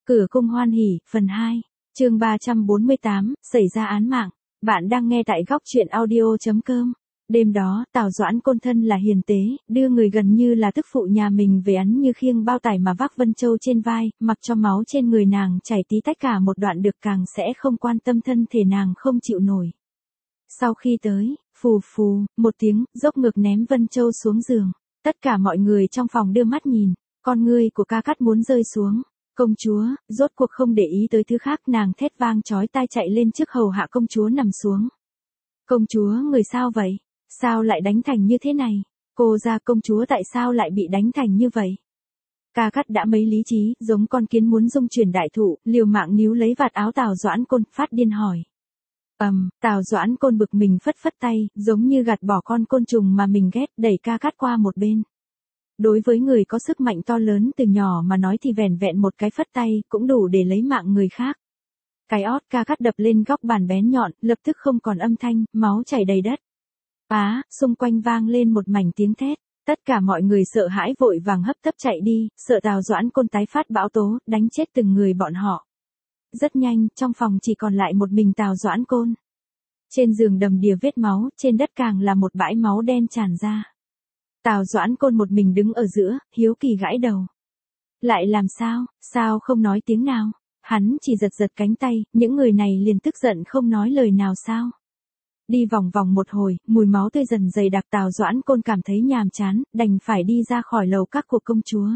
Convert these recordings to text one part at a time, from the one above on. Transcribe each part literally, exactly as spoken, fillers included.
Cửa cung hoan hỉ, phần hai, chương ba trăm bốn mươi tám, xảy ra án mạng. Bạn đang nghe tại góc truyện audio.com. Đêm đó, Tào Doãn Côn thân là hiền tế, đưa người gần như là tức phụ nhà mình về ấn như khiêng bao tải mà vác Vân Châu trên vai, mặc cho máu trên người nàng chảy tí tách cả một đoạn được càng sẽ không quan tâm thân thể nàng không chịu nổi. Sau khi tới, phù phù, một tiếng, dốc ngược ném Vân Châu xuống giường. Tất cả mọi người trong phòng đưa mắt nhìn, con ngươi của ca cắt muốn rơi xuống. Công chúa, rốt cuộc không để ý tới thứ khác, nàng thét vang chói tai chạy lên trước hầu hạ công chúa nằm xuống. Công chúa, người sao vậy? Sao lại đánh thành như thế này? Cô ra công chúa tại sao lại bị đánh thành như vậy? Ca cắt đã mấy lý trí, giống con kiến muốn dung chuyển đại thụ, liều mạng níu lấy vạt áo Tào Doãn Côn, phát điên hỏi. Ầm, um, Tào Doãn Côn bực mình phất phất tay, giống như gạt bỏ con côn trùng mà mình ghét, đẩy ca cắt qua một bên. Đối với người có sức mạnh to lớn từ nhỏ mà nói thì vẻn vẹn một cái phất tay cũng đủ để lấy mạng người khác. Cái ót ca cắt đập lên góc bàn bén nhọn, lập tức không còn âm thanh, máu chảy đầy đất. Á, xung quanh vang lên một mảnh tiếng thét, tất cả mọi người sợ hãi vội vàng hấp tấp chạy đi, sợ Tào Doãn Côn tái phát bão tố, đánh chết từng người bọn họ. Rất nhanh, trong phòng chỉ còn lại một mình Tào Doãn Côn. Trên giường đầm đìa vết máu, trên đất càng là một bãi máu đen tràn ra. Tào Doãn Côn một mình đứng ở giữa, hiếu kỳ gãi đầu. Lại làm sao, sao không nói tiếng nào? Hắn chỉ giật giật cánh tay, những người này liền tức giận không nói lời nào sao? Đi vòng vòng một hồi, mùi máu tươi dần dày đặc, Tào Doãn Côn cảm thấy nhàm chán, đành phải đi ra khỏi lầu các của công chúa.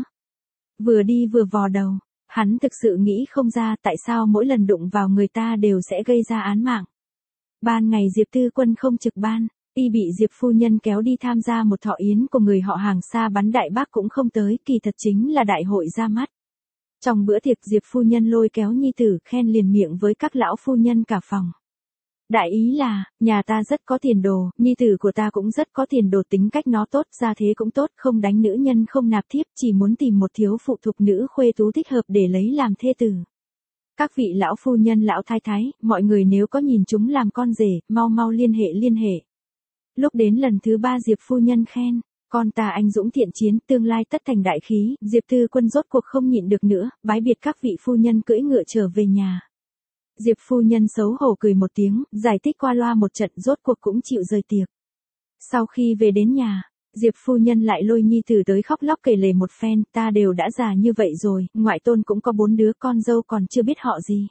Vừa đi vừa vò đầu, hắn thực sự nghĩ không ra tại sao mỗi lần đụng vào người ta đều sẽ gây ra án mạng. Ban ngày Diệp Tư Quân không trực ban. Y bị Diệp phu nhân kéo đi tham gia một thọ yến của người họ hàng xa bắn đại bác cũng không tới, kỳ thật chính là đại hội ra mắt. Trong bữa tiệc Diệp phu nhân lôi kéo nhi tử khen liền miệng với các lão phu nhân cả phòng. Đại ý là, nhà ta rất có tiền đồ, nhi tử của ta cũng rất có tiền đồ, tính cách nó tốt, gia thế cũng tốt, không đánh nữ nhân không nạp thiếp, chỉ muốn tìm một thiếu phụ thục nữ khuê tú thích hợp để lấy làm thê tử. Các vị lão phu nhân lão thái thái, mọi người nếu có nhìn chúng làm con rể, mau mau liên hệ liên hệ. Lúc đến lần thứ ba Diệp phu nhân khen, con ta anh dũng thiện chiến, tương lai tất thành đại khí, Diệp Tư Quân rốt cuộc không nhịn được nữa, bái biệt các vị phu nhân cưỡi ngựa trở về nhà. Diệp phu nhân xấu hổ cười một tiếng, giải thích qua loa một trận, rốt cuộc cũng chịu rời tiệc. Sau khi về đến nhà, Diệp phu nhân lại lôi nhi tử tới khóc lóc kể lể một phen, ta đều đã già như vậy rồi, ngoại tôn cũng có bốn đứa con dâu còn chưa biết họ gì.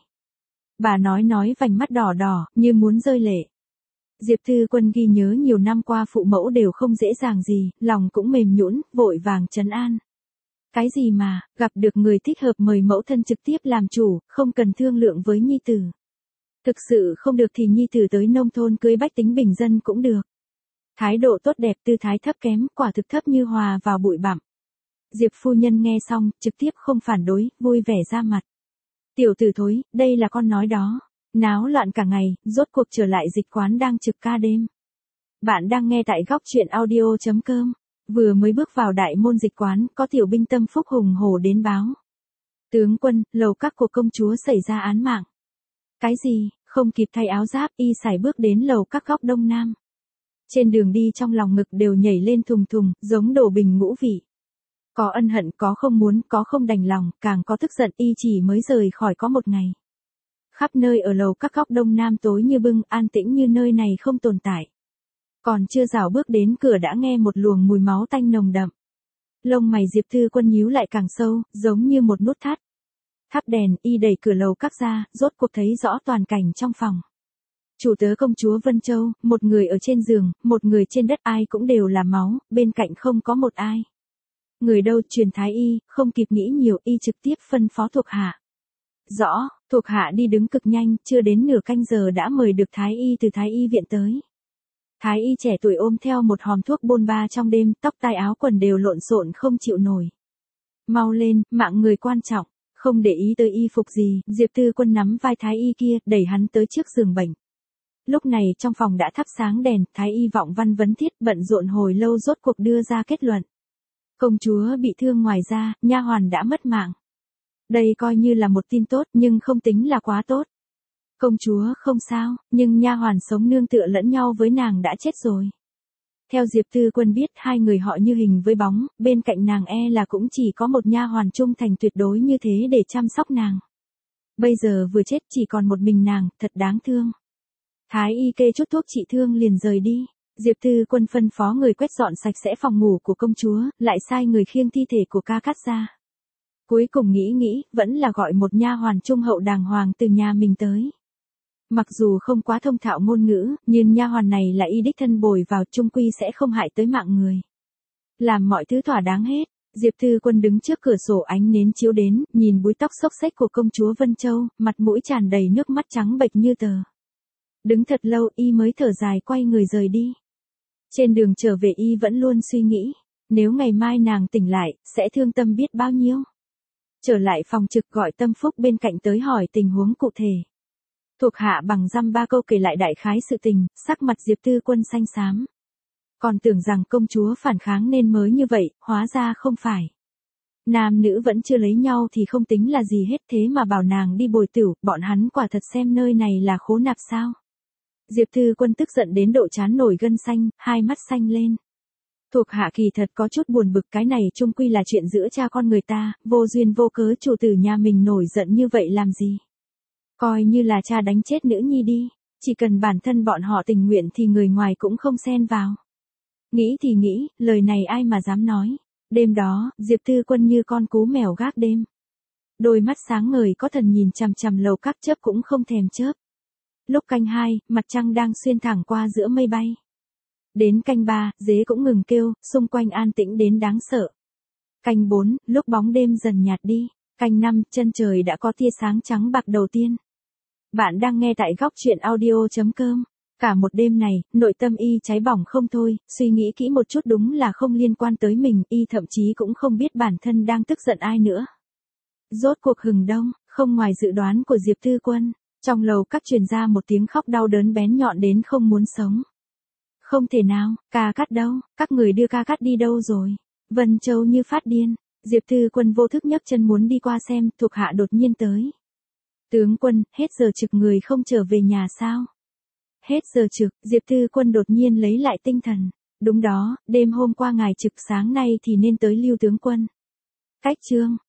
Bà nói nói vành mắt đỏ đỏ, như muốn rơi lệ. Diệp Tư Quân ghi nhớ nhiều năm qua phụ mẫu đều không dễ dàng gì, lòng cũng mềm nhũn, vội vàng trấn an. Cái gì mà, gặp được người thích hợp mời mẫu thân trực tiếp làm chủ, không cần thương lượng với nhi tử. Thực sự không được thì nhi tử tới nông thôn cưới bách tính bình dân cũng được. Thái độ tốt đẹp, tư thái thấp kém, quả thực thấp như hòa vào bụi bặm. Diệp phu nhân nghe xong, trực tiếp không phản đối, vui vẻ ra mặt. Tiểu tử thối, đây là con nói đó. Náo loạn cả ngày, rốt cuộc trở lại dịch quán đang trực ca đêm. Bạn đang nghe tại góc truyện audio.com. Vừa mới bước vào đại môn dịch quán, có tiểu binh tâm phúc hùng hổ đến báo. Tướng quân, lầu các của công chúa xảy ra án mạng. Cái gì, không kịp thay áo giáp, y sải bước đến lầu các góc đông nam. Trên đường đi trong lòng ngực đều nhảy lên thùng thùng, giống đổ bình ngũ vị. Có ân hận, có không muốn, có không đành lòng, càng có tức giận, y chỉ mới rời khỏi có một ngày. Khắp nơi ở lầu các góc đông nam tối như bưng, an tĩnh như nơi này không tồn tại. Còn chưa rảo bước đến cửa đã nghe một luồng mùi máu tanh nồng đậm. Lông mày Diệp Tư Quân nhíu lại càng sâu, giống như một nút thắt. Thắp đèn, y đẩy cửa lầu các ra, rốt cuộc thấy rõ toàn cảnh trong phòng. Chủ tớ công chúa Vân Châu, một người ở trên giường, một người trên đất, ai cũng đều là máu, bên cạnh không có một ai. Người đâu, truyền thái y, không kịp nghĩ nhiều, y trực tiếp phân phó thuộc hạ. Rõ, thuộc hạ đi đứng cực nhanh, chưa đến nửa canh giờ đã mời được thái y từ thái y viện tới. Thái y trẻ tuổi ôm theo một hòm thuốc bôn ba trong đêm, tóc tai áo quần đều lộn xộn không chịu nổi. Mau lên, mạng người quan trọng, không để ý tới y phục gì, Diệp Tư Quân nắm vai thái y kia, đẩy hắn tới trước giường bệnh. Lúc này trong phòng đã thắp sáng đèn, thái y vọng văn vấn thiết bận rộn hồi lâu rốt cuộc đưa ra kết luận. Công chúa bị thương, ngoài ra, nha hoàn đã mất mạng. Đây coi như là một tin tốt nhưng không tính là quá tốt. Công chúa không sao, nhưng nha hoàn sống nương tựa lẫn nhau với nàng đã chết rồi. Theo Diệp Tư Quân biết, hai người họ như hình với bóng, bên cạnh nàng e là cũng chỉ có một nha hoàn trung thành tuyệt đối như thế để chăm sóc nàng. Bây giờ vừa chết chỉ còn một mình nàng, thật đáng thương. Thái y kê chút thuốc trị thương liền rời đi. Diệp Tư Quân phân phó người quét dọn sạch sẽ phòng ngủ của công chúa, lại sai người khiêng thi thể của Ca Cát ra. Cuối cùng nghĩ nghĩ, vẫn là gọi một nha hoàn trung hậu đàng hoàng từ nhà mình tới. Mặc dù không quá thông thạo ngôn ngữ, nhưng nha hoàn này là y đích thân bồi vào, chung quy sẽ không hại tới mạng người. Làm mọi thứ thỏa đáng hết, Diệp Tư Quân đứng trước cửa sổ ánh nến chiếu đến, nhìn búi tóc xốc xếch của công chúa Vân Châu, mặt mũi tràn đầy nước mắt trắng bệch như tờ. Đứng thật lâu y mới thở dài quay người rời đi. Trên đường trở về y vẫn luôn suy nghĩ, nếu ngày mai nàng tỉnh lại, sẽ thương tâm biết bao nhiêu. Trở lại phòng trực gọi Tâm Phúc bên cạnh tới hỏi tình huống cụ thể. Thuộc hạ bằng dăm ba câu kể lại đại khái sự tình, sắc mặt Diệp Tư Quân xanh xám. Còn tưởng rằng công chúa phản kháng nên mới như vậy, hóa ra không phải. Nam nữ vẫn chưa lấy nhau thì không tính là gì hết, thế mà bảo nàng đi bồi tửu, bọn hắn quả thật xem nơi này là khố nạp sao. Diệp Tư Quân tức giận đến độ trán nổi gân xanh, hai mắt xanh lên. Thuộc hạ kỳ thật có chút buồn bực, cái này chung quy là chuyện giữa cha con người ta, vô duyên vô cớ chủ tử nhà mình nổi giận như vậy làm gì. Coi như là cha đánh chết nữ nhi đi, chỉ cần bản thân bọn họ tình nguyện thì người ngoài cũng không xen vào. Nghĩ thì nghĩ, lời này ai mà dám nói. Đêm đó, Diệp Tư Quân như con cú mèo gác đêm. Đôi mắt sáng ngời có thần nhìn chằm chằm lầu các chớp cũng không thèm chớp. Lúc canh hai, mặt trăng đang xuyên thẳng qua giữa mây bay. Đến canh ba, dế cũng ngừng kêu, xung quanh an tĩnh đến đáng sợ. Canh bốn, lúc bóng đêm dần nhạt đi. Canh năm, chân trời đã có tia sáng trắng bạc đầu tiên. Bạn đang nghe tại góc truyện audio chấm com. Cả một đêm này, nội tâm y cháy bỏng không thôi, suy nghĩ kỹ một chút đúng là không liên quan tới mình, y thậm chí cũng không biết bản thân đang tức giận ai nữa. Rốt cuộc hừng đông, không ngoài dự đoán của Diệp Tư Quân, trong lầu các truyền ra một tiếng khóc đau đớn bén nhọn đến không muốn sống. Không thể nào, Ca Cát đâu, các người đưa Ca Cát đi đâu rồi? Vân Châu như phát điên, Diệp Tư Quân vô thức nhấc chân muốn đi qua xem, thuộc hạ đột nhiên tới. Tướng quân, hết giờ trực người không trở về nhà sao? Hết giờ trực, Diệp Tư Quân đột nhiên lấy lại tinh thần. Đúng đó, đêm hôm qua ngài trực, sáng nay thì nên tới Lưu tướng quân. Cách chương,